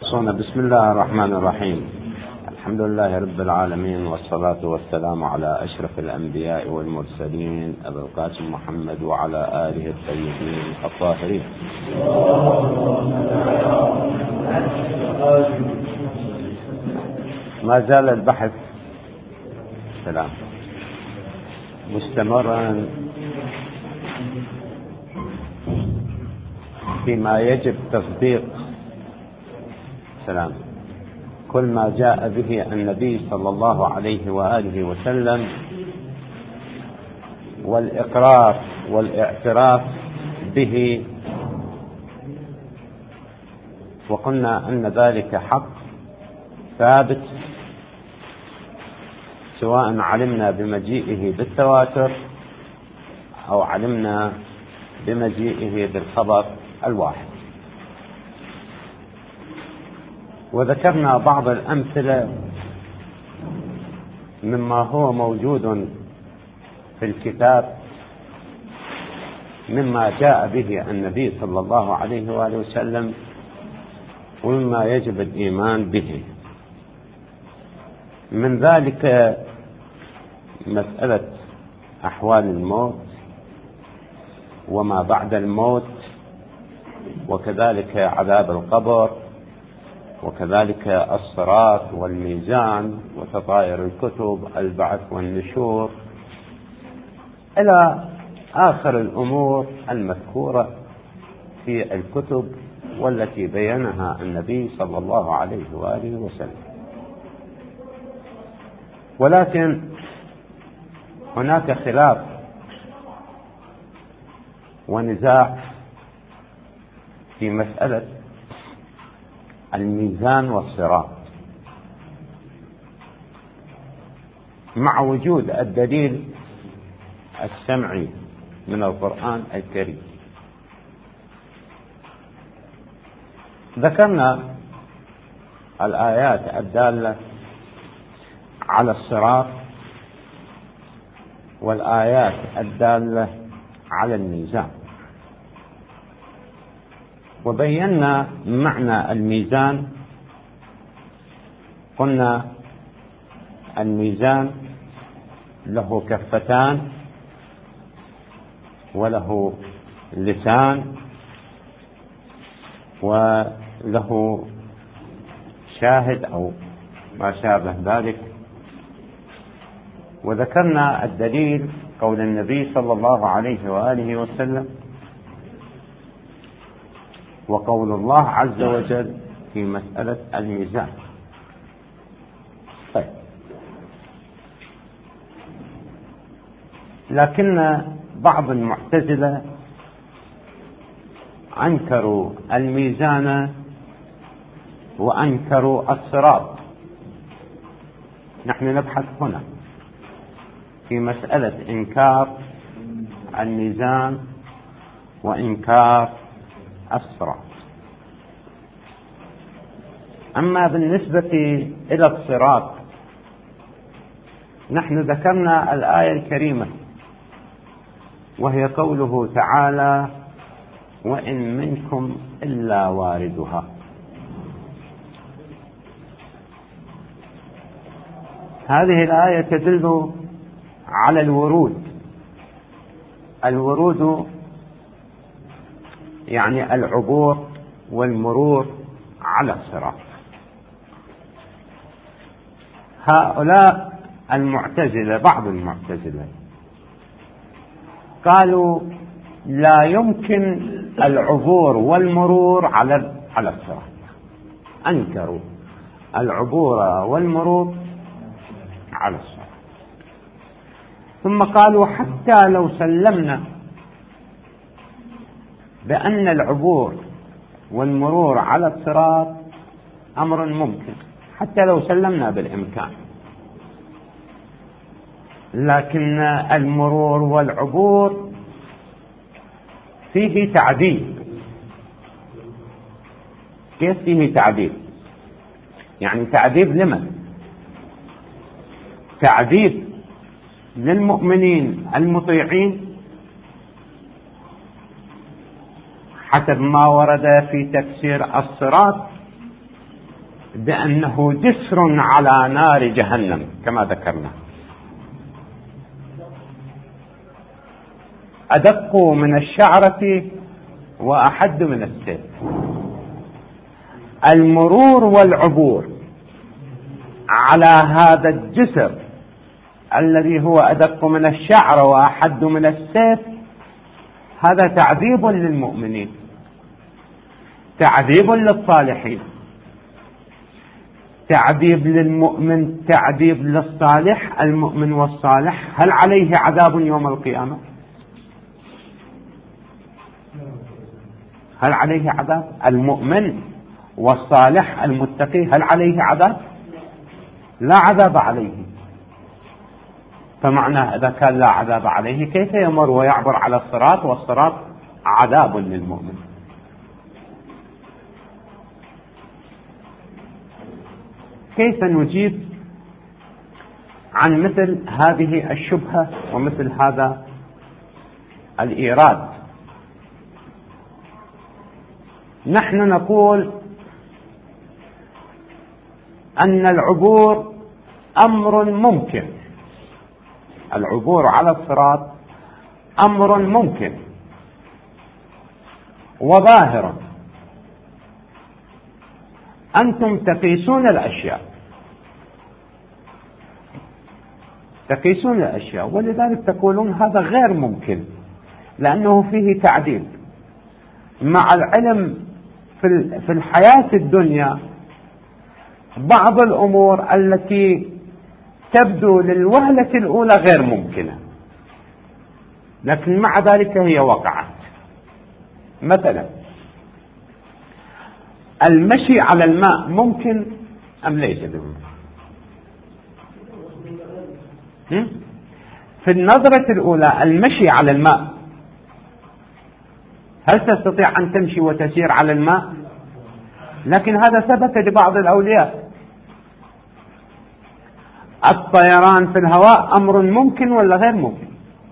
خلصونا. بسم الله الرحمن الرحيم. الحمد لله رب العالمين، والصلاة والسلام على أشرف الأنبياء والمرسلين أبي القاسم محمد وعلى آله الطيبين الطاهرين. ما زال البحث مستمرا فيما يجب تصديق كل ما جاء به النبي صلى الله عليه وآله وسلم، والإقرار والاعتراف به، وقلنا أن ذلك حق ثابت سواء علمنا بمجيئه بالتواتر أو علمنا بمجيئه بالخبر الواحد. وذكرنا بعض الأمثلة مما هو موجود في الكتاب مما جاء به النبي صلى الله عليه وآله وسلم، ومما يجب الإيمان به. من ذلك مسألة أحوال الموت وما بعد الموت، وكذلك عذاب القبر، وكذلك الصراط والميزان وتطاير الكتب، البعث والنشور، إلى آخر الأمور المذكورة في الكتب والتي بينها النبي صلى الله عليه وآله وسلم. ولكن هناك خلاف ونزاع في مسألة الميزان والصراط، مع وجود الدليل السمعي من القرآن الكريم. ذكرنا الآيات الدالة على الصراط والآيات الدالة على الميزان، وبينا معنى الميزان. قلنا الميزان له كفتان وله لسان وله شاهد أو ما شابه ذلك. وذكرنا الدليل قول النبي صلى الله عليه وآله وسلم، وقول الله عز وجل في مسألة الميزان. طيب، لكن بعض المعتزلة أنكروا الميزان وأنكروا الصراط. نحن نبحث هنا في مسألة إنكار الميزان وإنكار الصراط. أما بالنسبة إلى الصراط، نحن ذكرنا الآية الكريمة، وهي قوله تعالى: وإن منكم إلا واردها. هذه الآية تدل على الورود يعني العبور والمرور على الصراط. هؤلاء المعتزلة، بعض المعتزلة، قالوا لا يمكن العبور والمرور على الصراط، أنكروا العبور والمرور على الصراط. ثم قالوا حتى لو سلمنا بأن العبور والمرور على الصراط أمر ممكن، حتى لو سلمنا بالإمكان، لكن المرور والعبور فيه تعذيب. كيف فيه تعذيب؟ يعني تعذيب لمن؟ تعذيب للمؤمنين المطيعين حسب ما ورد في تفسير الصراط، بأنه جسر على نار جهنم كما ذكرنا، أدق من الشعرة وأحد من السيف. المرور والعبور على هذا الجسر الذي هو أدق من الشعر وأحد من السيف، هذا تعذيب للمؤمنين، تعذيب للصالحين، تعذيب للمؤمن، تعذيب للصالح. المؤمن والصالح هل عليه عذاب يوم القيامة؟ هل عليه عذاب؟ المؤمن والصالح المتقي هل عليه عذاب؟ لا عذاب عليه. فمعنى إذا كان لا عذاب عليه كيف يمر ويعبر على الصراط والصراط عذاب للمؤمن؟ كيف نجيب عن مثل هذه الشبهة ومثل هذا الإيراد؟ نحن نقول أن العبور أمر ممكن، العبور على الصراط أمر ممكن وظاهر. أنتم تقيسون الأشياء، تقيسون الأشياء، ولذلك تقولون هذا غير ممكن لأنه فيه تعذيب. مع العلم في الحياة الدنيا بعض الأمور التي تبدو للوهلة الأولى غير ممكنة، لكن مع ذلك هي وقعت. مثلا المشي على الماء ممكن أم ليس بممكن؟ في النظرة الأولى المشي على الماء، هل تستطيع أن تمشي وتسير على الماء؟ لكن هذا ثبت لبعض الأولياء. الطيران في الهواء أمر ممكن ولا غير ممكن؟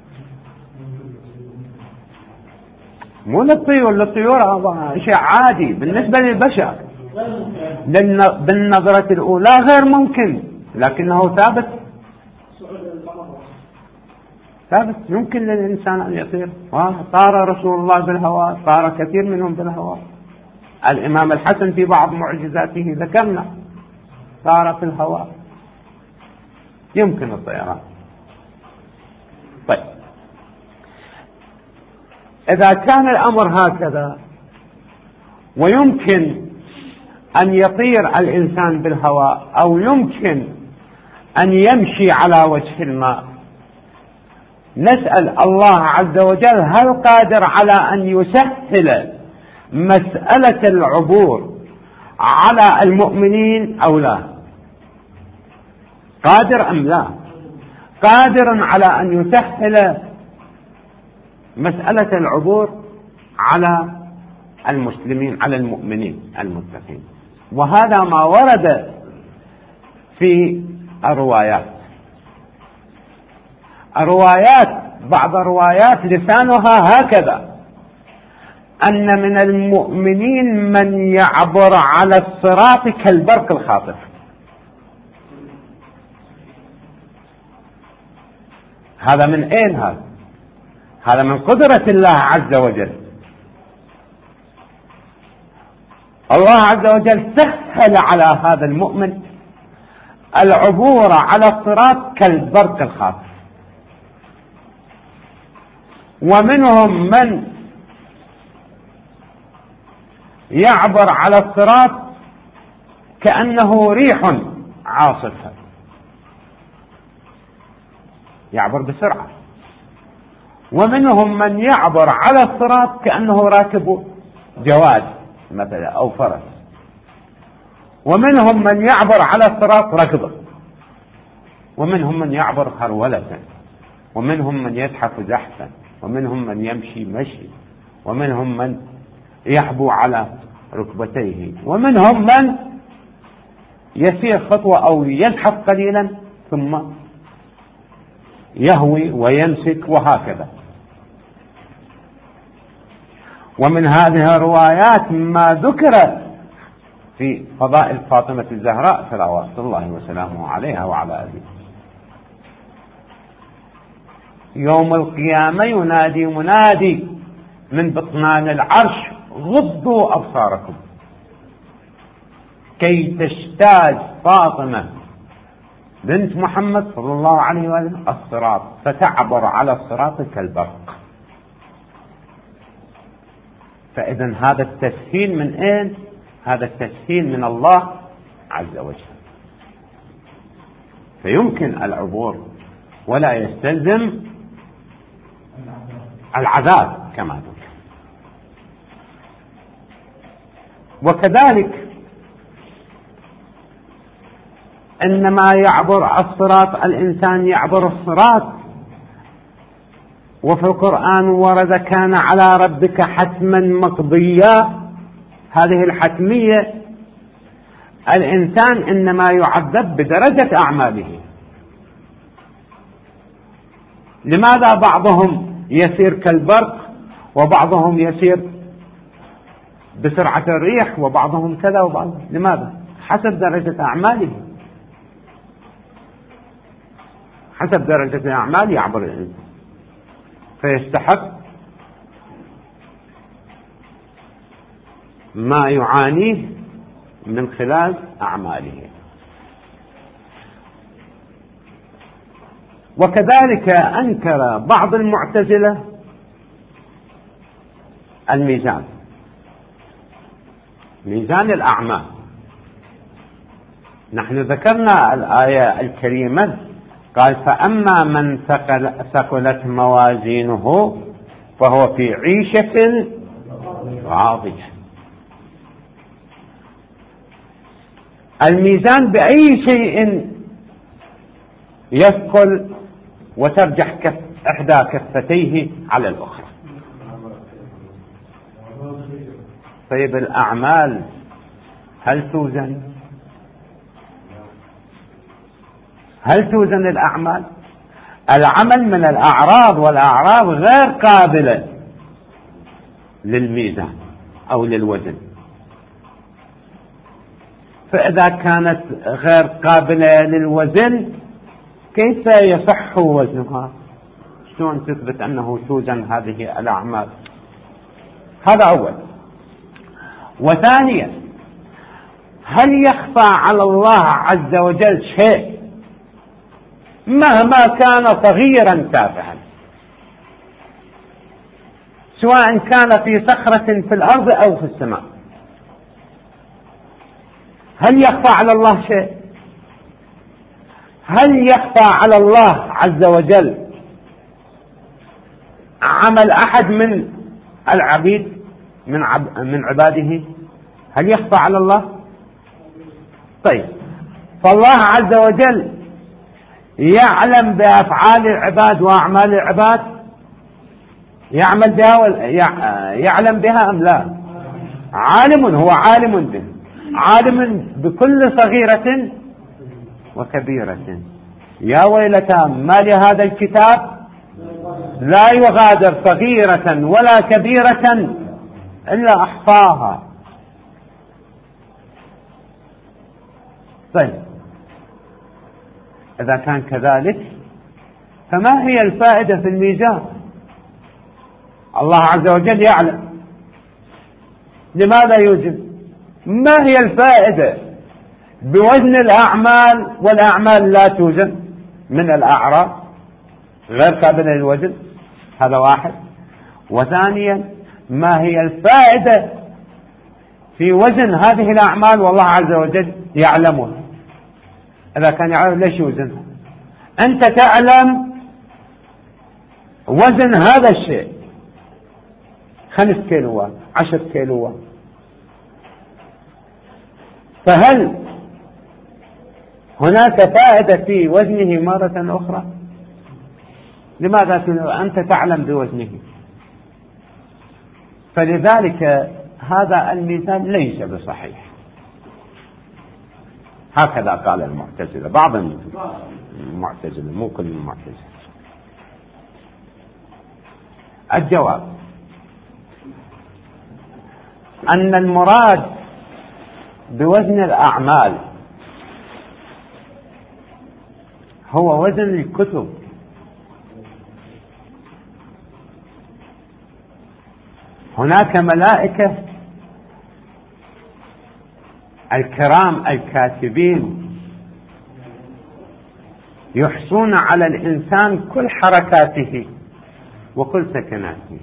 مو للطيور، للطيور شيء عادي بالنسبة للبشر، بالنظرة الأولى غير ممكن لكنه ثابت، ثابت يمكن للإنسان أن يطير. طار رسول الله بالهواء، طار كثير منهم بالهواء. الإمام الحسن في بعض معجزاته ذكرنا طار في الهواء، يمكن الطيران. طيب إذا كان الأمر هكذا ويمكن أن يطير الإنسان بالهواء أو يمكن أن يمشي على وجه الماء، نسأل الله عز وجل هل قادر على أن يسهل مسألة العبور على المؤمنين أو لا؟ قادر أم لا؟ قادر على أن يسهل مسألة العبور على المسلمين، على المؤمنين المتقين. وهذا ما ورد في الروايات. بعض الروايات لسانها هكذا: أن من المؤمنين من يعبر على الصراط كالبرق الخاطف. هذا من أين هذا؟ هذا من قدرة الله عز وجل. الله عز وجل سهل على هذا المؤمن العبور على الصراط كالبرق الخاطف. ومنهم من يعبر على الصراط كأنه ريح عاصفة، يعبر بسرعة. ومنهم من يعبر على الصراط كأنه راكب جواد مثلا أو فرس. ومنهم من يعبر على الصراط ركضا، ومنهم من يعبر هرولة، ومنهم من يزحف زحفا، ومنهم من يمشي مشي، ومنهم من يحبو على ركبتيه، ومنهم من يسير خطوة أو يزحف قليلا ثم يهوي ويمسك وهكذا. ومن هذه الروايات ما ذكر في فضائل فاطمة الزهراء صلوات الله وسلامه عليها وعلى أبيها. يوم القيامة ينادي منادي من بطنان العرش: غضوا أبصاركم كي تجتاز فاطمة بنت محمد صلى الله عليه وسلم الصراط فتعبر على الصراط كالبرق. فإذا هذا التسهيل من أين؟ هذا التسهيل من الله عز وجل، فيمكن العبور ولا يستلزم العذاب كما ذكر. وكذلك إنما يعبر الصراط الإنسان يعبر الصراط، وفي القرآن ورد: كان على ربك حتما مقضيا. هذه الحتمية الإنسان إنما يعذب بدرجة أعماله. لماذا بعضهم يسير كالبرق وبعضهم يسير بسرعة الريح وبعضهم كذا وبعضهم؟ لماذا؟ حسب درجة أعماله، حسب درجة الأعمال يعبر الإنسان، فيستحق ما يعانيه من خلال أعماله. وكذلك أنكر بعض المعتزلة الميزان، ميزان الأعمال. نحن ذكرنا الآية الكريمة، قال: فأما من ثقلت موازينه فهو في عيشة راضية. الميزان بأي شيء يثقل وترجح إحدى كفتيه على الأخرى. طيب الأعمال هل توزن؟ هل توزن الأعمال؟ العمل من الأعراض، والأعراض غير قابلة للميزان أو للوزن. فإذا كانت غير قابلة للوزن كيف يصح وزنها؟ شلون تثبت أنه توزن هذه الأعمال؟ هذا أول. وثانيا، هل يخفى على الله عز وجل شيء مهما كان صغيرا تافها، سواء كان في صخرة في الأرض أو في السماء؟ هل يخفى على الله شيء؟ هل يخفى على الله عز وجل عمل أحد من العبيد من عباده؟ هل يخفى على الله؟ طيب، فالله عز وجل يعلم بأفعال العباد وأعمال العباد، يعمل بها يعلم بها أم لا؟ عالم، هو عالم به، عالم بكل صغيرة وكبيرة. يا ويلتى ما لهذا الكتاب لا يغادر صغيرة ولا كبيرة إلا أحصاها. طيب، إذا كان كذلك فما هي الفائدة في الميزان؟ الله عز وجل يعلم، لماذا يوزن؟ ما هي الفائدة بوزن الأعمال والأعمال لا توزن من الأعراض غير قابلة للوزن؟ هذا واحد. وثانيا، ما هي الفائدة في وزن هذه الأعمال والله عز وجل يعلمها؟ إذا كان يعلم ليش يوزنها؟ أنت تعلم وزن هذا الشيء 5 كيلوات 10 كيلوات، فهل هناك فائدة في وزنه مرة أخرى؟ لماذا أنت تعلم بوزنه؟ فلذلك هذا الميزان ليس بصحيح. هكذا قال المعتزلة، بعض المعتزلة، مو كل المعتزلة. الجواب أن المراد بوزن الأعمال، هو وزن الكتب. هناك ملائكة الكرام الكاتبين يحصون على الإنسان كل حركاته وكل سكناته.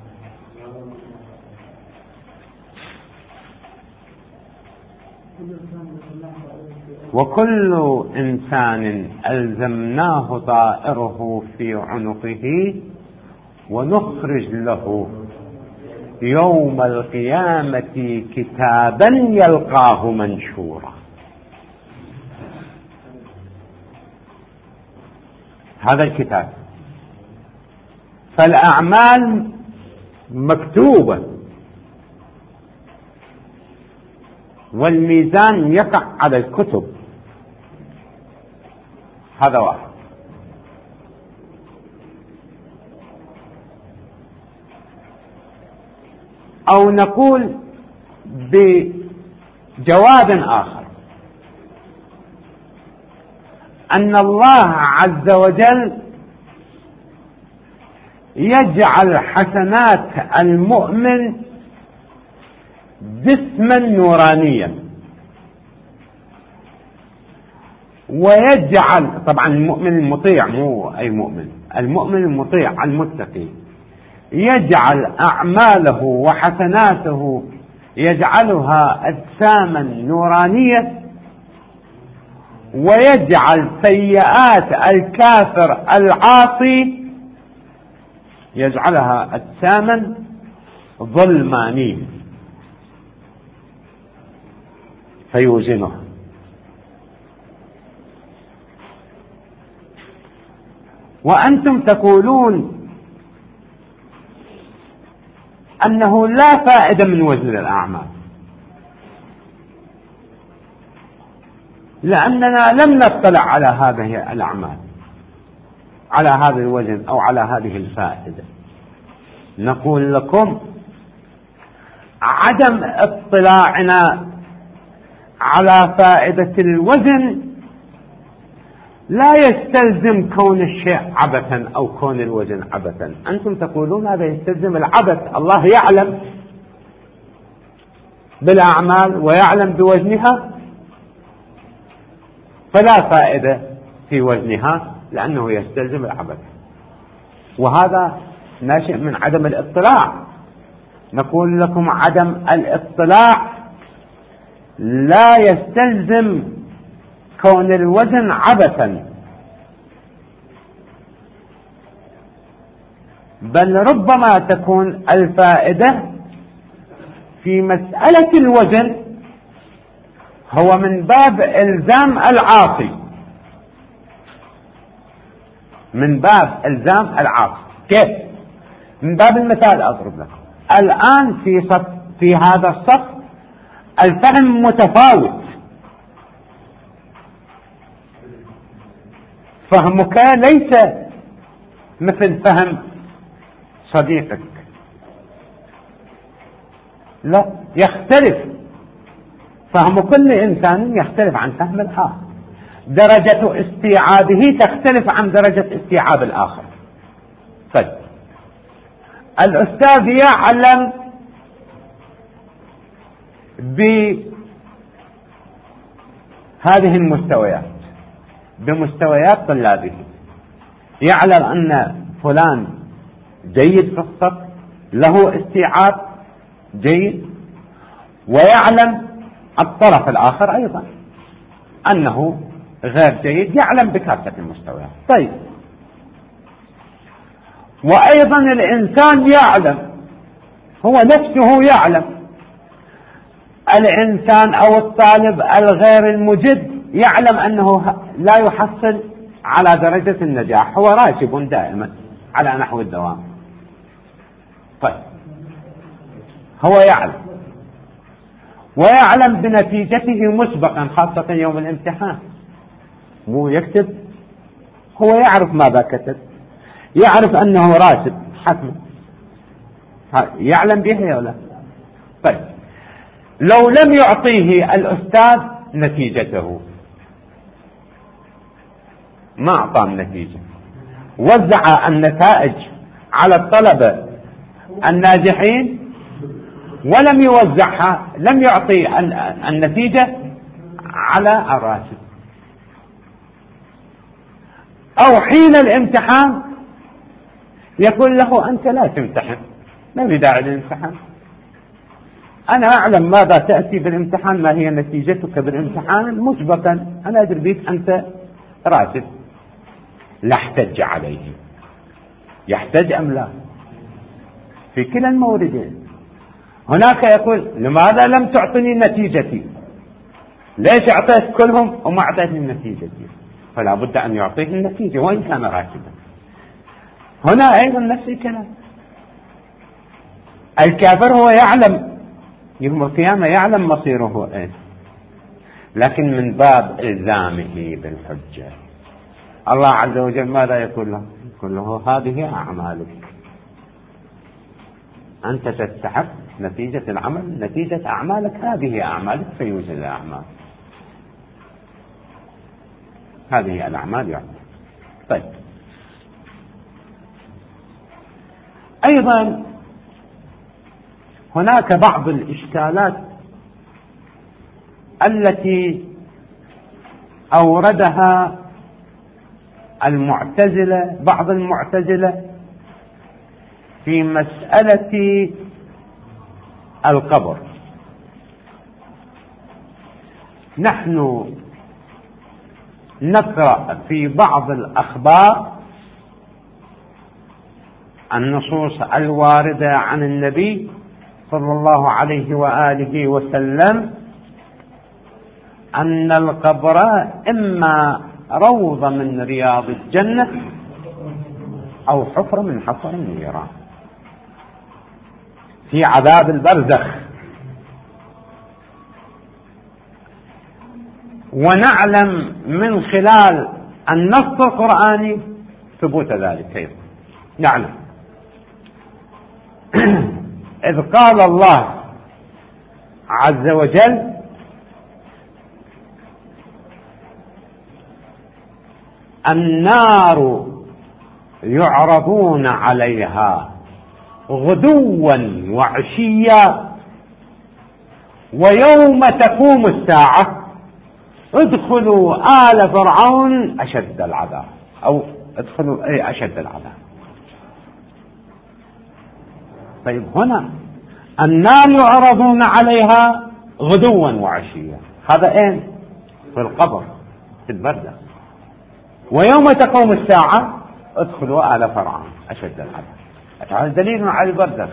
وكل إنسان ألزمناه طائره في عنقه ونخرج له يوم القيامة كتابا يلقاه منشورا. هذا الكتاب، فالأعمال مكتوبة والميزان يقع على الكتب. هذا واحد. أو نقول بجواب آخر أن الله عز وجل يجعل حسنات المؤمن جسما نورانيا، ويجعل طبعا المؤمن المطيع، مو أي مؤمن، المؤمن المطيع المتقي، يجعل أعماله وحسناته يجعلها أجساما نورانية، ويجعل سيئات الكافر العاصي يجعلها أجساما ظلمانية فيوزنها. وأنتم تقولون أنه لا فائدة من وزن الأعمال، لأننا لم نطلع على هذه الأعمال، على هذا الوزن أو على هذه الفائدة. نقول لكم عدم اطلاعنا على فائدة الوزن لا يستلزم كون الشيء عبثا أو كون الوزن عبثا. أنتم تقولون هذا يستلزم العبث، الله يعلم بالأعمال ويعلم بوزنها، فلا فائدة في وزنها لأنه يستلزم العبث، وهذا ناشئ من عدم الاطلاع. نقول لكم عدم الاطلاع لا يستلزم كون الوزن عبثا، بل ربما تكون الفائدة في مسألة الوزن هو من باب إلزام العاصي، من باب إلزام العاصي. كيف؟ من باب المثال أضرب لكم الآن في هذا الصف الفهم متفاوت، فهمك ليس مثل فهم صديقك، لا، يختلف. فهم كل إنسان يختلف عن فهم الآخر، درجة استيعابه تختلف عن درجة استيعاب الآخر. طيب، الأستاذ يعلم بهذه المستويات، بمستويات طلابه، يعلم أن فلان جيد في الصف، له استيعاب جيد، ويعلم الطرف الآخر أيضا أنه غير جيد، يعلم بكافة المستويات. طيب، وأيضا الإنسان يعلم، هو نفسه يعلم، الإنسان أو الطالب الغير المجد يعلم أنه لا يحصل على درجة النجاح، هو راكب دائما على نحو الدوام. طيب، هو يعلم، ويعلم بنتيجته مسبقا، خاصة يوم الامتحان، مو يكتب، هو يعرف ماذا كتب، يعرف أنه راتب حتما، يعلم به ولا؟ طيب، لو لم يعطيه الأستاذ نتيجته، ما أعطى النتيجة، وزع النتائج على الطلبة الناجحين ولم يوزعها، لم يعطي النتيجة على الراتب، أو حين الامتحان يقول له أنت لا تمتحن، ما في داعي للامتحان، أنا أعلم ماذا تأتي بالامتحان، ما هي نتيجتك بالامتحان مسبقا، أنا أدري بك أنت راتب. لا احتج عليه، يحتج أم لا؟ في كلا الموردين. هناك يقول لماذا لم تعطني نتيجتي؟ ليش أعطيت كلهم وما أعطيتني نتيجتي؟ فلا بد أن يعطيه النتيجة وإن كان راتبا. هنا أيضا نفس الكلام، الكافر هو يعلم يوم القيامة، يعلم مصيره إيه، لكن من باب إلزامه بالحجة الله عز وجل ماذا يقول له؟ يقول له هذه أعمالك، أنت تستحق نتيجة العمل، نتيجة أعمالك، هذه أعمالك، فيوجد الأعمال، هذه الأعمال يعني. طيب، أيضا هناك بعض الإشكالات التي أوردها المعتزلة، بعض المعتزلة في مسألة القبر. نحن نقرأ في بعض الأخبار النصوص الواردة عن النبي صلى الله عليه وآله وسلم أن القبر إما روضة من رياض الجنة أو حفرة من حفر النيران، في عذاب البرزخ. ونعلم من خلال النص القرآني ثبوت ذلك أيضا. نعلم إذ قال الله عز وجل النار يعرضون عليها غدوا وعشيا ويوم تقوم الساعة ادخلوا آل فرعون أشد العذاب، أو ادخلوا أشد العذاب. طيب، هنا النار يعرضون عليها غدوا وعشيا، هذا اين؟ في القبر، في البردة. ويوم تقوم الساعة ادخلوا آل فرعون أشد العذاب. هذا دليل على البردخ.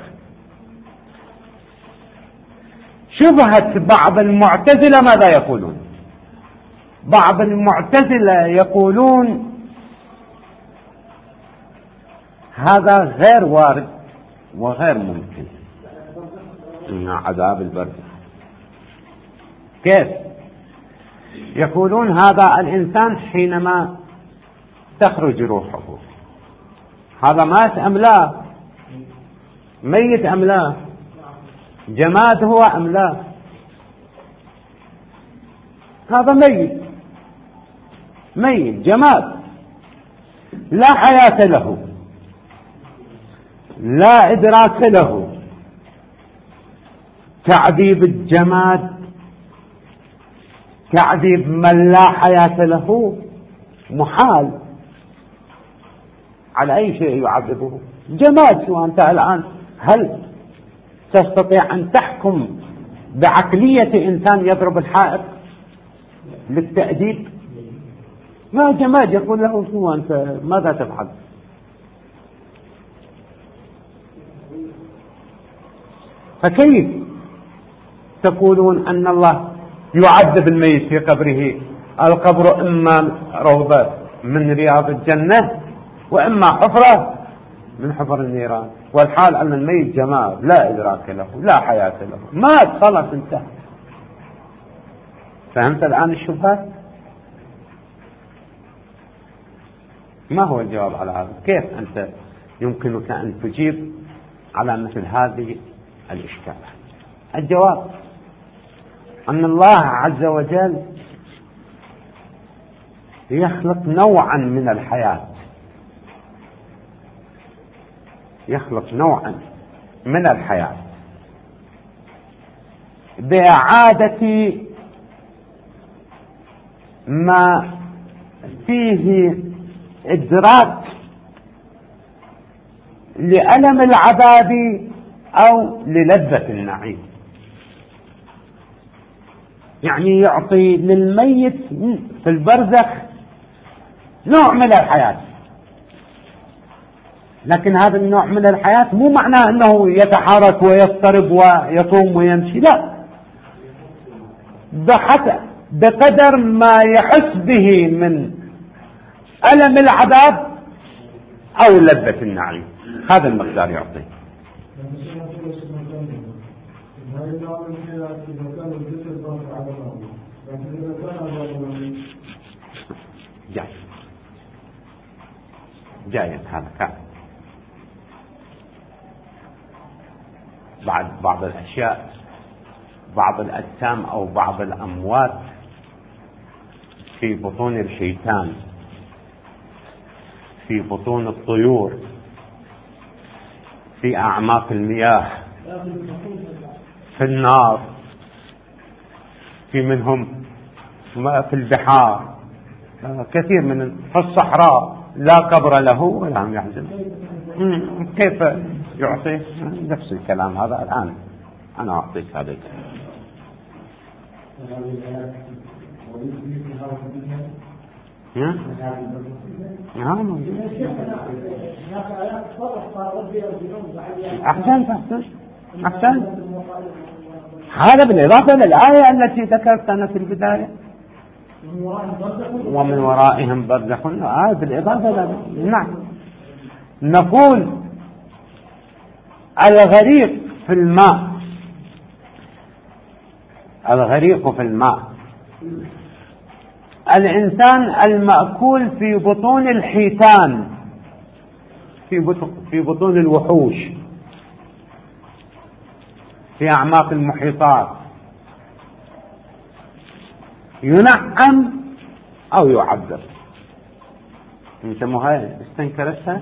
شبهة بعض المعتزلة ماذا يقولون؟ بعض المعتزلة يقولون هذا غير وارد وغير ممكن، عذاب البردخ. كيف؟ يقولون هذا الإنسان حينما تخرج روحه، هذا مات أم لا؟ ميت أم لا؟ جماد هو أم لا؟ هذا ميت جماد، لا حياة له، لا إدراك له. تعذيب الجماد تعذيب من لا حياة له محال، على أي شيء يعذبه جماد. شو أنت الآن هل تستطيع أن تحكم بعقلية إنسان يضرب الحائط للتأديب؟ ما جماد، يقول له شو أنت ماذا تفعل؟ فكيف تقولون أن الله يعذب الميت في قبره؟ القبر إما روضة من رياض الجنة وإما حفرة من حفر النيران، والحال أن الميت جماد لا إدراك له، لا حياة له، مات خلاص انتهى. فهمت الآن الشبهات؟ ما هو الجواب على هذا؟ كيف أنت يمكنك أن تجيب على مثل هذه الإشكالات؟ الجواب أن الله عز وجل يخلق نوعا من الحياة، يخلق نوعا من الحياة بإعادة ما فيه إدراك لألم العذاب أو للذة النعيم. يعني يعطي للميت في البرزخ نوع من الحياة، لكن هذا النوع من الحياة مو معناه أنه يتحرك ويضطرب ويقوم ويمشي، لا، بقدر ما يحس به من ألم العذاب أو لذة النعيم، هذا المقدار يعطيه. جاي هذا كان بعض الأشياء، بعض الأجسام أو بعض الأموات في بطون الحيتان، في بطون الطيور، في أعماق المياه، في النار، في منهم في البحار، كثير من في الصحراء لا قبر له ولا هم يحزن. كيف يعطي نفس الكلام هذا الآن أنا أعطيك هذا الكلام. أحسن. هذا بالإضافة للآية التي ذكرت أنا في البداية، ومن ورائهم برزخ. بالإضافة نعم، نقول الغريق في الماء، الغريق في الماء، الإنسان المأكول في بطون الحيتان، في بطون الوحوش، في أعماق المحيطات، ينعم أو يعذب. انت استنكرتها؟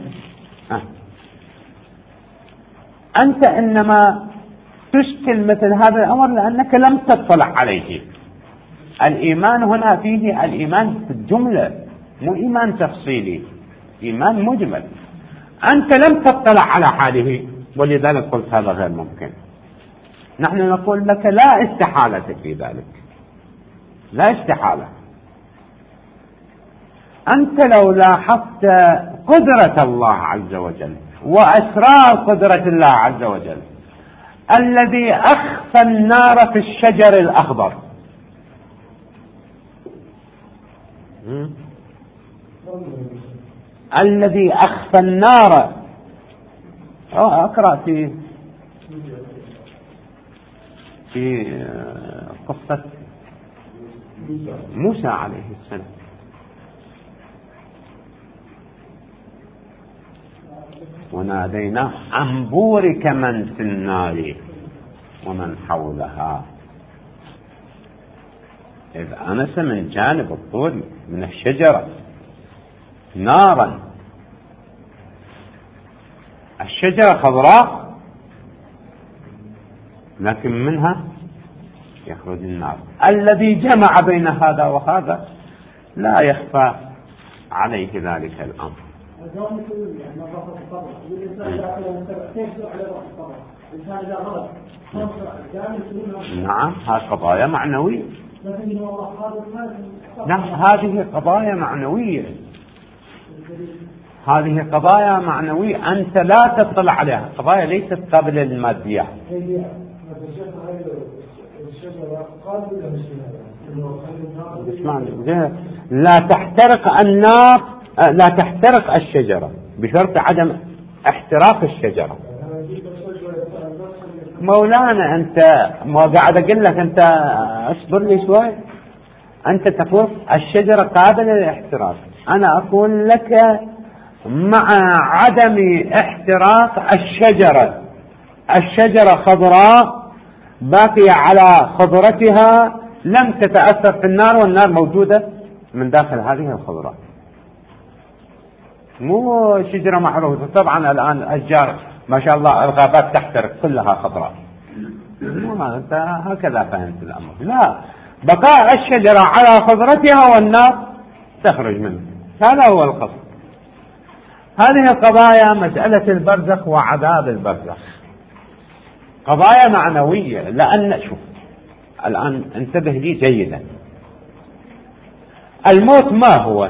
أنت إنما تشكل مثل هذا الأمر لأنك لم تطلع عليه. الإيمان هنا فيه الإيمان في الجملة، مو إيمان تفصيلي، إيمان مجمل. أنت لم تطلع على حاله، ولذلك قلت هذا غير ممكن. نحن نقول لك لا استحالة في ذلك، لا استحالة. أنت لو لاحظت قدرة الله عز وجل وأسرار قدرة الله عز وجل، الذي أخفى النار في الشجر الأخضر، الذي أخفى النار، أقرأ في قصة موسى عليه السلام، وناديناه أن بورك من في النار ومن حولها إذ أنس من جانب الطور من الشجرة نارا. الشجرة خضراء لكن منها يخرج النار. الذي جمع بين هذا وهذا لا يخفى عليه ذلك الأمر. نعم، هذه قضايا معنوية. نعم، هذه قضايا معنوية، هذه قضايا معنوية أنت لا تطلع عليها، قضايا ليست قابلة للماديات. لا تحترق النار، لا تحترق الشجرة بشرط عدم احتراق الشجرة. مولانا أنت ما قاعد أقول لك، أنت اصبر لي شوي. أنت تقول الشجرة قابلة للاحتراق، أنا أقول لك مع عدم احتراق الشجرة، الشجرة خضراء باقية على خضرتها، لم تتأثر في النار، والنار موجودة من داخل هذه الخضرة، مو شجرة محروقة. طبعا الآن الأشجار ما شاء الله الغابات تحترق كلها خضراء، أنت هكذا فهمت الأمر. لا، بقاء الشجرة على خضرتها والنار تخرج منه، هذا هو القصد. هذه القضايا مسألة البرزخ وعذاب البرزخ قضايا معنوية، لأن شوف الآن انتبه لي جيدا. الموت ما هو؟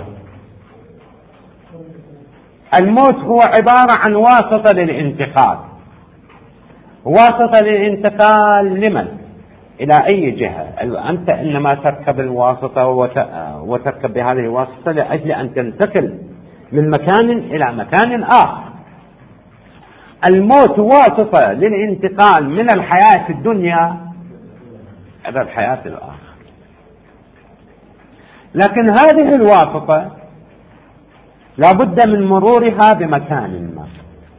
الموت هو عبارة عن واسطة للانتقال. واسطة للانتقال لمن؟ إلى أي جهة؟ أنت إنما تركب الواسطة وتركب بهذه الواسطة لأجل أن تنتقل من مكان إلى مكان آخر. الموت واسطة للانتقال من الحياة الدنيا إلى الحياة الآخرة. لكن هذه الواسطة لا بد من مرورها بمكان ما.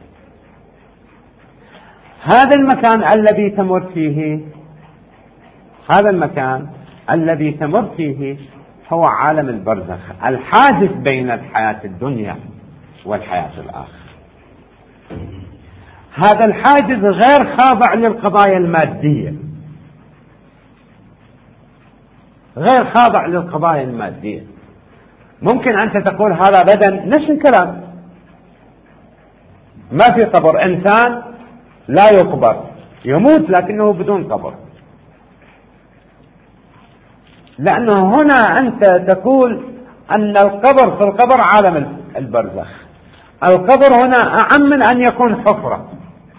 هذا المكان الذي تمر فيه، هذا المكان الذي تمر فيه هو عالم البرزخ، الحاجز بين الحياة الدنيا والحياة الآخرة. هذا الحاجز غير خاضع للقضايا المادية، غير خاضع للقضايا المادية. ممكن أنت تقول هذا بدن، نفس الكلام، ما في قبر، إنسان لا يقبر، يموت لكنه بدون قبر، لأنه هنا أنت تقول أن القبر في القبر عالم البرزخ. القبر هنا أعم من أن يكون حفرة،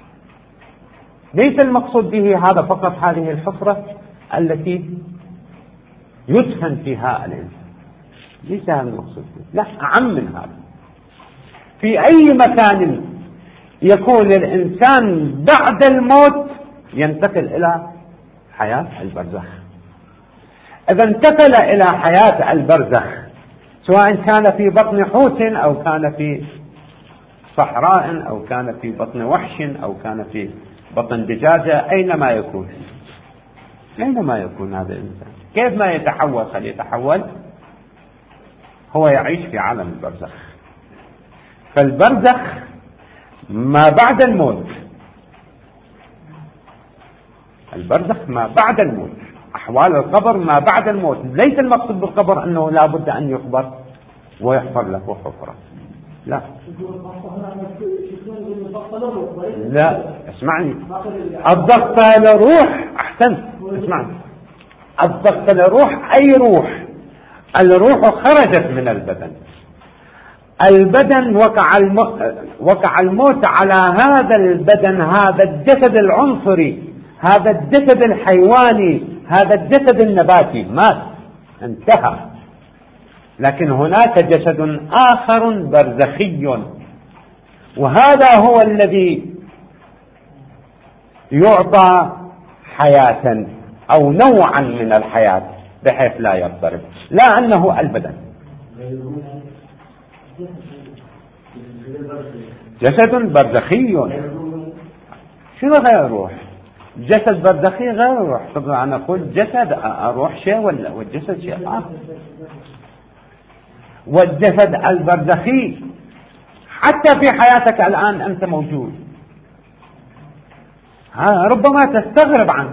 ليس المقصود به هذا فقط هذه الحفرة التي يدفن فيها الإنسان، ليس هذا المقصود به، لا، أعم من هذا. في أي مكان يكون الإنسان بعد الموت ينتقل إلى حياة البرزخ. إذا انتقل إلى حياة البرزخ سواء كان في بطن حوت أو كان في صحراء أو كان في بطن وحش أو كان في بطن دجاجة، أينما يكون، أينما يكون هذا الإنسان، كيف ما يتحول يتحول، هو يعيش في عالم البرزخ. فالبرزخ ما بعد الموت، البرزخ ما بعد الموت، أحوال القبر ما بعد الموت. ليس المقصود بالقبر أنه لا بد أن يقبر ويحفر له حفرة، لا لا، اسمعني، الضغط لروح، أحسنت، اسمعني، الضغط لروح أي روح، الروح خرجت من البدن، البدن وقع الموت على هذا البدن، هذا الجسد العنصري، هذا الجسد الحيواني، هذا الجسد النباتي مات، انتهى. لكن هناك جسد آخر برزخي، وهذا هو الذي يعطى حياة أو نوعا من الحياة بحيث لا يضطرب، لا أنه البدن. جسد برزخي، شنو غير روح؟ جسد برزخي غير روح. طبعا أنا أقول جسد، روح شيء والجسد شيء آخر. والجسد البرزخي حتى في حياتك الآن أنت موجود، ربما تستغرب عنه،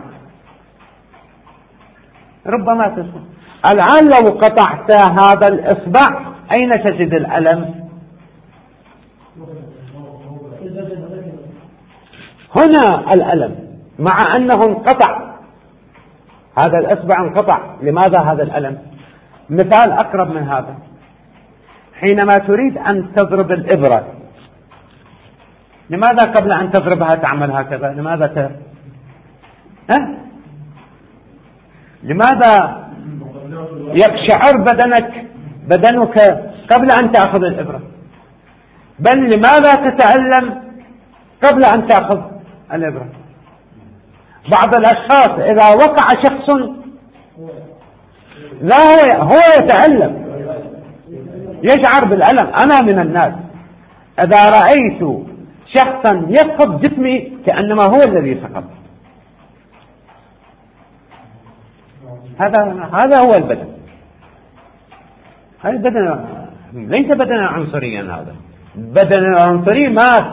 ربما تستغرب. الآن لو قطعت هذا الإصبع أين تجد الألم؟ هنا الألم، مع أنه انقطع، هذا الإصبع انقطع. لماذا هذا الألم؟ مثال أقرب من هذا، حينما تريد أن تضرب الإبرة، لماذا قبل أن تضربها تعمل هكذا؟ لماذا لماذا يقشعر بدنك قبل أن تأخذ الإبرة؟ بل لماذا تتألم قبل أن تأخذ الإبرة؟ بعض الأشخاص إذا وقع شخص لا هو يتألم، يشعر بالألم. أنا من الناس إذا رأيت شخصا يسقط جسمي كأنما هو الذي سقط، هذا هو البدن. هذا البدن ليس بدنا عنصريا، هذا بدن العنصري مات،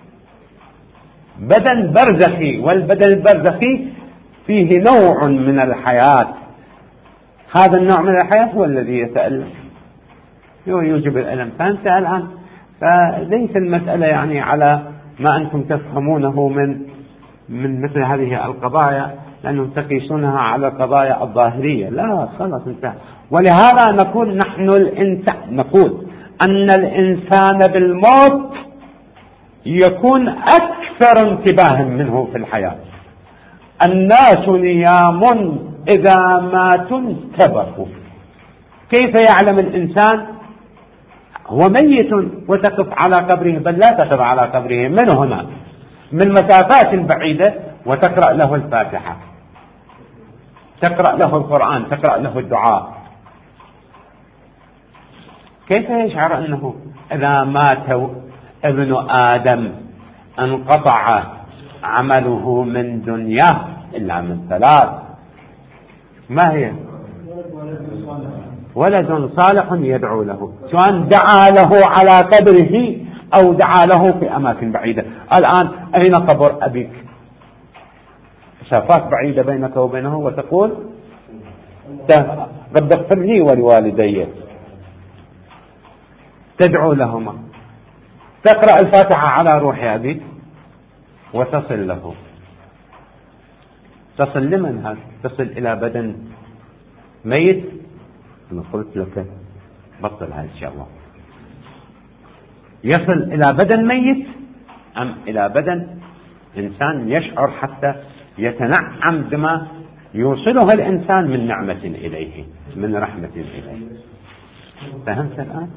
بدن برزخي، والبدن البرزخي فيه نوع من الحياة. هذا النوع من الحياة هو الذي يتألم، يوجب الألم. فأنت الآن فليس المسألة يعني على ما أنتم تفهمونه من مثل هذه القضايا، لأنهم تقيسونها على القضايا الظاهرية. لا، خلاص انتهى. ولهذا نقول نحن نقول أن الإنسان بالموت يكون أكثر انتباها منه في الحياة. الناس نيام إذا ماتوا انتبهوا. كيف يعلم الإنسان هو ميت وتقف على قبره؟ بل لا تقف على قبره، من هنا من مسافات بعيدة وتقرأ له الفاتحة، تقرأ له القرآن، تقرأ له الدعاء. كيف يشعر أنه إذا مات ابن آدم انقطع عمله من دنياه إلا من ثلاث؟ ما هي؟ ولد صالح يدعو له، سواء دعا له على قبره أو دعا له في أماكن بعيدة. الآن أين قبر أبيك؟ مسافات بعيدة بينك وبينه، وتقول رب اغفر لي ولوالدي، تدعو لهما، تقرأ الفاتحة على روح أبيك وتصل له. تصل لمن هذا؟ تصل إلى بدن ميت. أنا قلت لك بطل هذا إن شاء الله. يصل إلى بدن ميت أم إلى بدن إنسان يشعر حتى يتنعم بما يوصله الإنسان من نعمة إليه، من رحمة إليه. فهمت الآن؟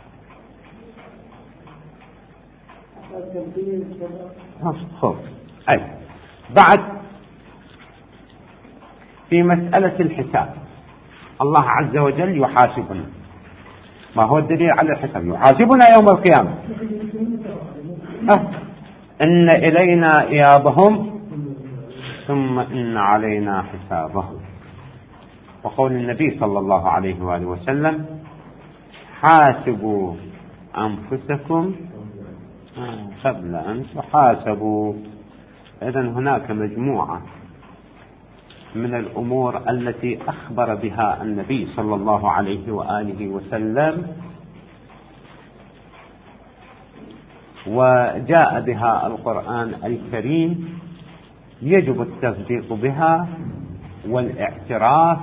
خب. أي بعد في مسألة الحساب، الله عز وجل يحاسبنا. ما هو الدليل على الحساب؟ يحاسبنا يوم القيامة. إن إلينا إيابهم ثم إن علينا حسابهم. وقول النبي صلى الله عليه وآله وسلم: حاسبوا أنفسكم قبل أن تحاسبوا. إذن هناك مجموعة من الأمور التي أخبر بها النبي صلى الله عليه وآله وسلم وجاء بها القرآن الكريم، يجب التصديق بها والاعتراف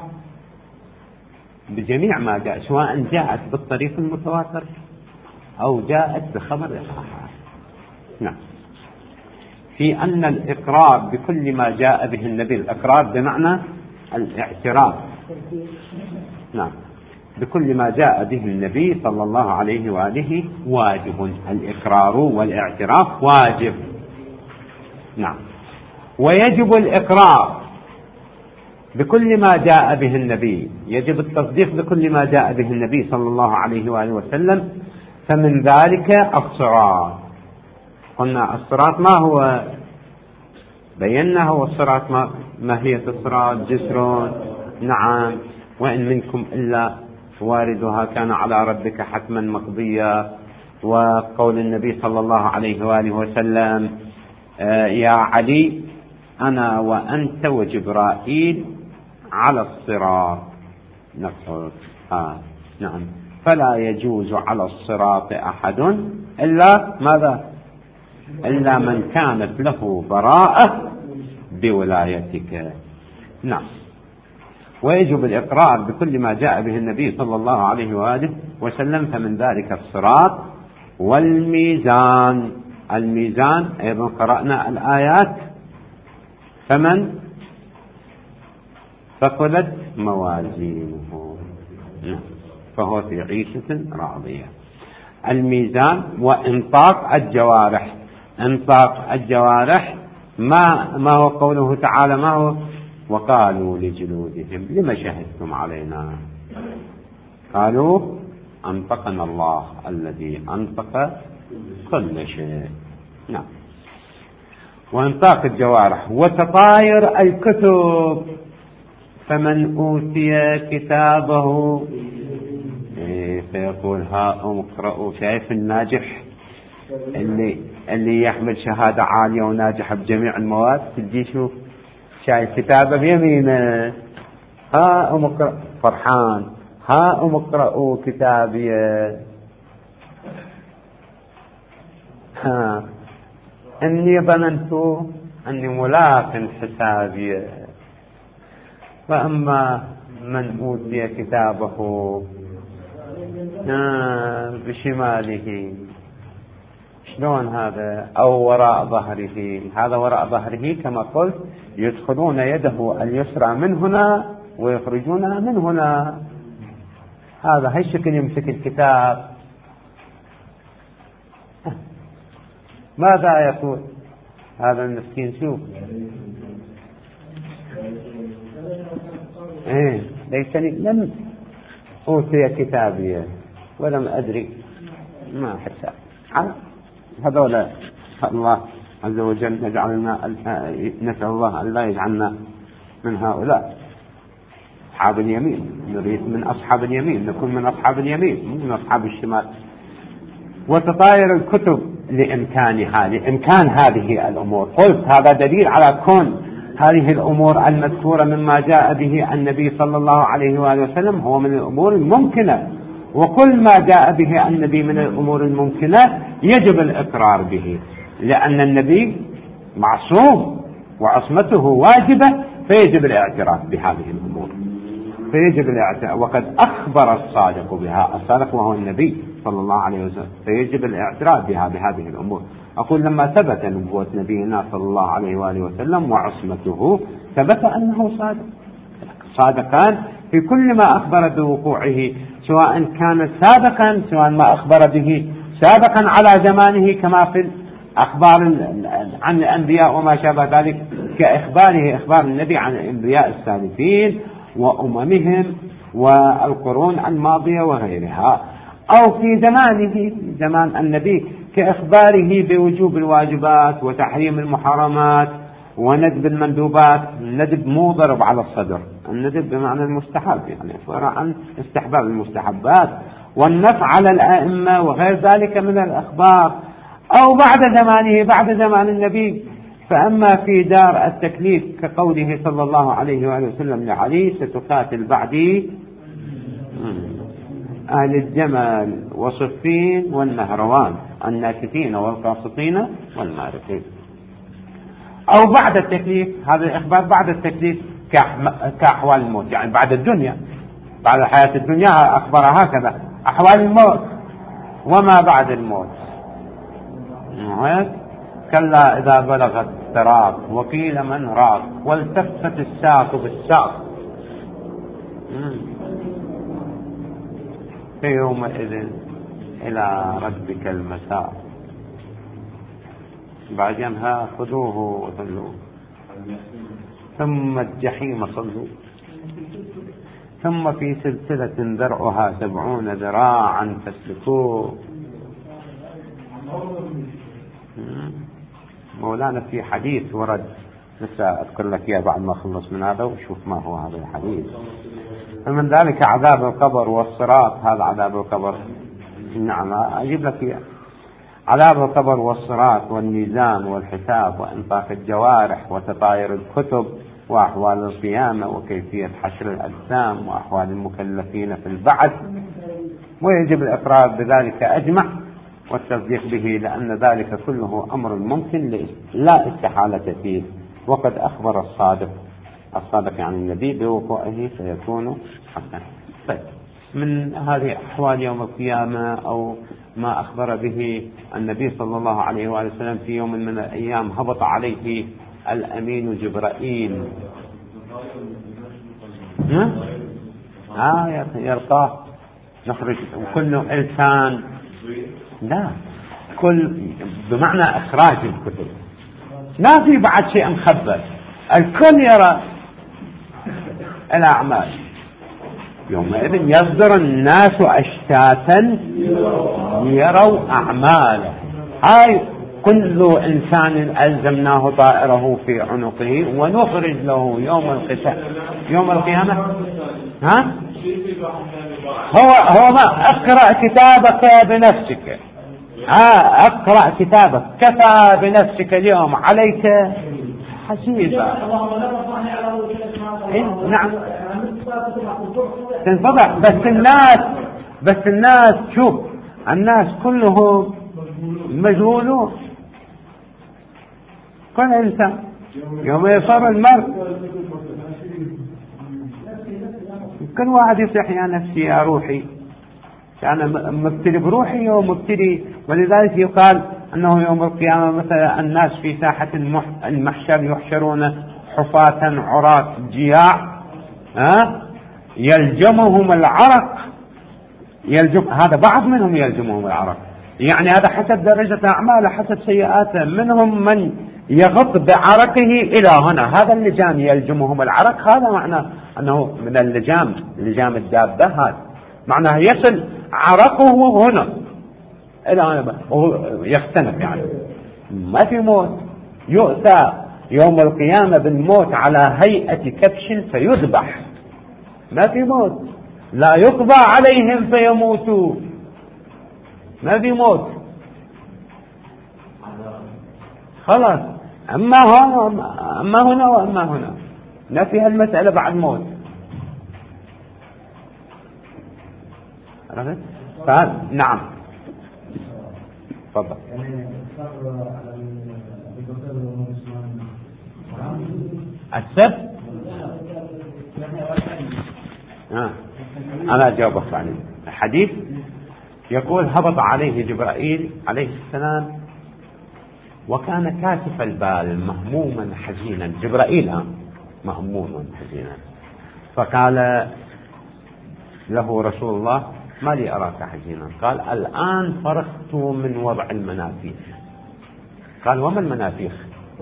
بجميع ما جاء، سواء جاءت بالطريق المتواتر أو جاءت بخبر الآحاد. نعم، في أن الإقرار بكل ما جاء به النبي، الإقرار بمعنى الاعتراف، نعم، بكل ما جاء به النبي صلى الله عليه وآله واجب. الإقرار والاعتراف واجب. نعم، ويجب الإقرار بكل ما جاء به النبي، يجب التصديق بكل ما جاء به النبي صلى الله عليه وآله وسلم. فمن ذلك الصراط. قلنا الصراط ما هو؟ بينا هو الصراط ما هي الصراط؟ جسر، نعم، وإن منكم إلا واردها كان على ربك حتما مقضيا. وقول النبي صلى الله عليه وآله وسلم: يا علي أنا وأنت وجبرائيل على الصراط. نقول نعم، فلا يجوز على الصراط أحد إلا ماذا؟ إلا من كانت له براءة بولايتك. نعم، ويجب الإقرار بكل ما جاء به النبي صلى الله عليه وآله وسلم. فمن ذلك الصراط والميزان. الميزان أيضا قرأنا الآيات: فمن ثقلت موازينه فهو في عيشة راضية. الميزان وإنطاق الجوارح. انطاق الجوارح ما هو قوله تعالى؟ ما هو؟ وقالوا لجلودهم لما شهدتم علينا؟ قالوا أنطقنا الله الذي أنطق كل شيء. نعم، وإنطاق الجوارح. وتطاير الكتب. فمن أوتي كتابه فيقول هاؤم اقرءوا. شايف الناجح اللي يحمل شهادة عالية وناجح بجميع المواد، تجي شوف شايف كتابه بيمينه، هاؤم اقرأ، فرحان، هاؤم اقرءوا كتابي، إني ظننت أني ملاق حسابي. وأما من أوتي كتابه بشماله، شلون هذا؟ أو وراء ظهره. هذا وراء ظهره كما قلت، يدخلون يده اليسرى من هنا ويخرجونها من هنا. هذا هاي الشكل يمسك الكتاب. ماذا يقول هذا المسكين؟ شوف ليتني لم أوتي كتابي ولم أدري ما حساب. هذولا الله عز وجل نسأل الله أن لا يجعلنا من هؤلاء أصحاب اليمين. نريد من أصحاب اليمين، نكون من أصحاب اليمين مو من أصحاب الشمال. وتطاير الكتب لإمكان هذه الأمور. قلت هذا دليل على كون هذه الأمور المذكورة مما جاء به النبي صلى الله عليه وآله وسلم هو من الأمور الممكنة، وكل ما جاء به النبي من الأمور الممكنة يجب الإقرار به، لأن النبي معصوم وعصمته واجبة، فيجب الاعتراف بهذه الأمور، فيجب الاعتراف. وقد أخبر الصادق بها، الصادق وهو النبي صلى الله عليه وسلم، فيجب الاعتراف بهذه الأمور. أقول لما ثبت نبوة نبينا صلى الله عليه وآله وسلم وعصمته، ثبت أنه صادقان في كل ما أخبر بوقوعه، سواء كان سابقا، سواء ما أخبر به سابقا على زمانه كما في أخبار عن الأنبياء وما شابه ذلك، كإخباره إخبار النبي عن الأنبياء السابقين وأممهم والقرون الماضية وغيرها، أو في زمانه زمان النبي كإخباره بوجوب الواجبات وتحريم المحرمات وندب المندوبات. الندب مو ضرب على الصدر، الندب بمعنى المستحب، يعني عبارة عن استحباب المستحبات، والنفع على الأئمة وغير ذلك من الأخبار. أو بعد زمانه، بعد زمان النبي. فأما في دار التكليف كقوله صلى الله عليه وآله وسلم لعلي: ستقاتل بعدي أهل الجمل وصفين والنهروان، الناكثين والقاسطين والمارقين. أو بعد التكليف، هذا الإخبار بعد التكليف كأحوال الموت، يعني بعد الدنيا، بعد حياة الدنيا أخبر هكذا أحوال الموت وما بعد الموت. كلا إذا بلغت التراق وقيل من راق والتفت الساق بالساق في يومئذ إلى ربك المساق. بعدها خذوه وصلوه ثم الجحيم صلوا ثم في سلسلة ذرعها 70 ذراعا فاسلكوه. مولانا في حديث ورد، لسه أذكر لك إياه بعد ما خلص من هذا وشوف ما هو هذا الحديث. فمن ذلك عذاب القبر والصراط. هذا عذاب القبر، نعم أجيب لك إياه. عذاب القبر والصراط والميزان والحساب وإنفاق الجوارح وتطاير الكتب وأحوال القيامة وكيفية حشر الأجسام وأحوال المكلفين في البعث. ويجب الإقرار بذلك أجمع والتصديق به، لأن ذلك كله أمر ممكن لا استحالة فيه. وقد أخبر الصادق يعني النبي بوقوعه فيكون حقا. طيب، من هذه أحوال يوم القيامة أو ما أخبر به النبي صلى الله عليه وآله وسلم: في يوم من الأيام هبط عليه الأمين جبرائيل يلقاه، نخرج كل إنسان، لا، كل بمعنى إخراج الكتب، لا في بعد شيء مخبر، الكل يرى الأعمال. يومئذ يصدر الناس أشتاتا ليروا أعماله. هاي كل إنسان ألزمناه طائره في عنقه ونخرج له يوم القيامة. ها؟ هو ما اقرأ كتابك بنفسك. اقرأ كتابك، كفى بنفسك اليوم عليك حسيبا. نعم تنفضح. بس الناس شوف، الناس كلهم مجهولون. كل إنسان يوم يفر المرء كل واحد يصيح يا نفسي يا روحي، أنا مبتلي بروحي ومبتلي. ولذلك يقال أنه يوم القيامة مثلا الناس في ساحة المحشر يحشرون حفاة عراة جياع، يلجمهم العرق. هذا بعض منهم يلجمهم العرق، يعني هذا حسب درجة أعماله، حسب سيئاته. منهم من يغط بعرقه إلى هنا، هذا اللجام يلجمهم العرق. هذا معناه أنه من لجام الدابة، هذا معناه يصل عرقه هنا إلى هنا يختنق، يعني ما في موت. يؤتى يوم القيامة بالموت على هيئة كبش فيذبح، ما في موت. لا يقضى عليهم فيموتوا، ما في موت خلاص. أما هنا وأما هنا، ما في هالمسألة بعد موت. نعم تفضل. السب أنا أجاوبك عنه. الحديث يقول هبط عليه جبرائيل عليه السلام وكان كاسف البال مهموما حزينا. جبرائيل مهموما حزينا، فقال له رسول الله ما لي أراك حزينا؟ قال الآن فرغت من وضع المنافيخ. قال وما المنافيخ؟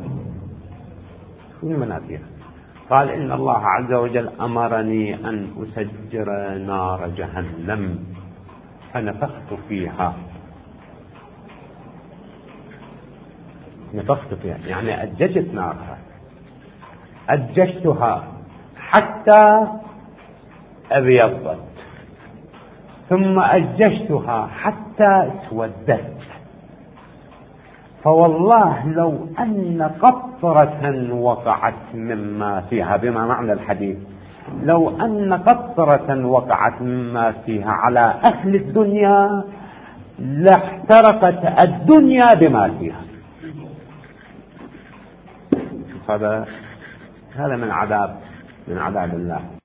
المنافيخ قال إن الله عز وجل أمرني أن أسجر نار جهنم فنفخت فيها. نفخت فيها يعني أججت نارها، أججتها حتى أبيضت، ثم أججتها حتى اسودت. فوالله لو أن قطرة وقعت مما فيها، بما معنى الحديث، لو أن قطرة وقعت مما فيها على أهل الدنيا لاحترقت الدنيا بما فيها. هذا من عذاب الله.